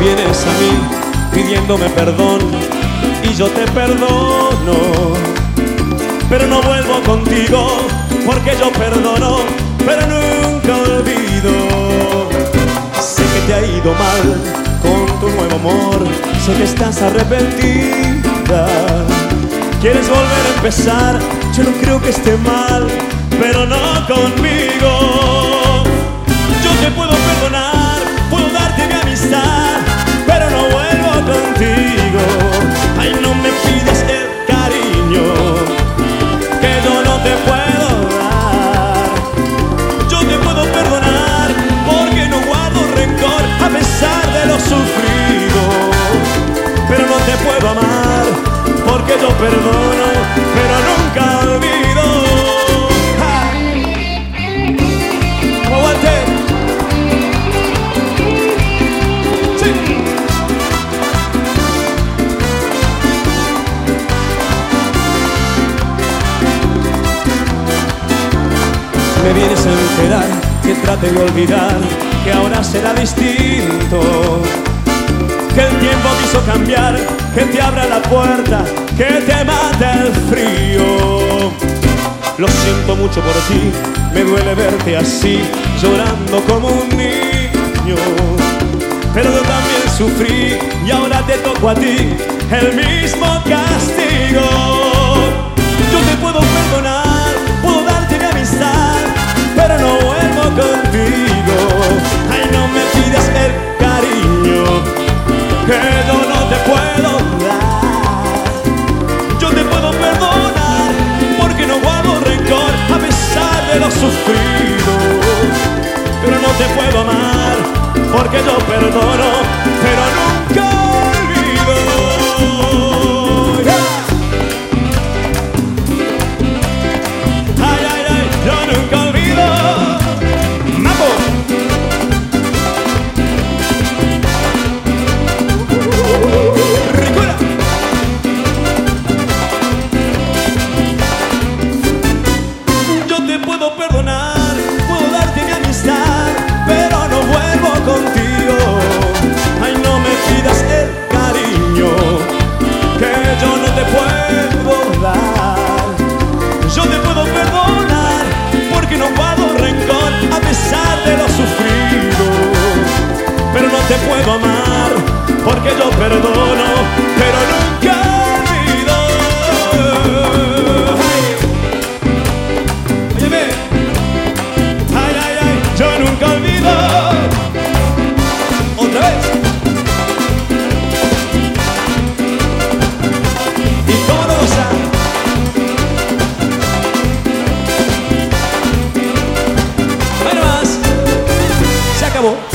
vienes a mí pidiéndome perdón y yo te perdono, pero no vuelvo contigo porque yo perdono, pero nunca olvido. Sé que te ha ido mal con tu nuevo amor, sé que estás arrepentida, quieres volver a empezar, yo no creo que esté mal, pero no conmigo. Yo te puedo perdonar, puedo darte mi amistad, pero no vuelvo contigo. Ay, no me pidas el cariño que yo no te puedo dar. Yo te puedo perdonar porque no guardo rencor a pesar de lo sufrido, pero no te puedo amar porque yo perdono, pero nunca olvido. ¡Aguante! ¡Sí! Me vienes a enterar que trate de olvidar, que ahora será distinto, que el tiempo quiso cambiar, que te abra la puerta, que te mate el frío. Lo siento mucho por ti, me duele verte así, llorando como un niño, pero yo también sufrí y ahora te toco a ti el mismo castigo. Yo te puedo perdonar, puedo darte mi amistad, pero no vuelvo contigo. Ay, no me pidas el cariño que yo no te puedo dar. Yo te puedo perdonar porque no guardo rencor a pesar de lo sufrido, pero no te puedo amar porque yo perdono, pero nunca olvido. Ay, ay, ay, yo nunca olvido. ¡Mambo! ¡Recuerda! Yo te puedo perdonar, puedo darte mi amistad, pero no vuelvo contigo. Ay, no me pidas el cariño que yo no te puedo dar. Yo te puedo perdonar porque no guardo rencor a pesar de lo sufrido, pero no te puedo amar porque yo perdono, pero nunca olvido. Óyeme, ay, ay, ay, yo nunca olvido. Otra vez. ¿Y cómo no goza? Bueno, más. Se acabó.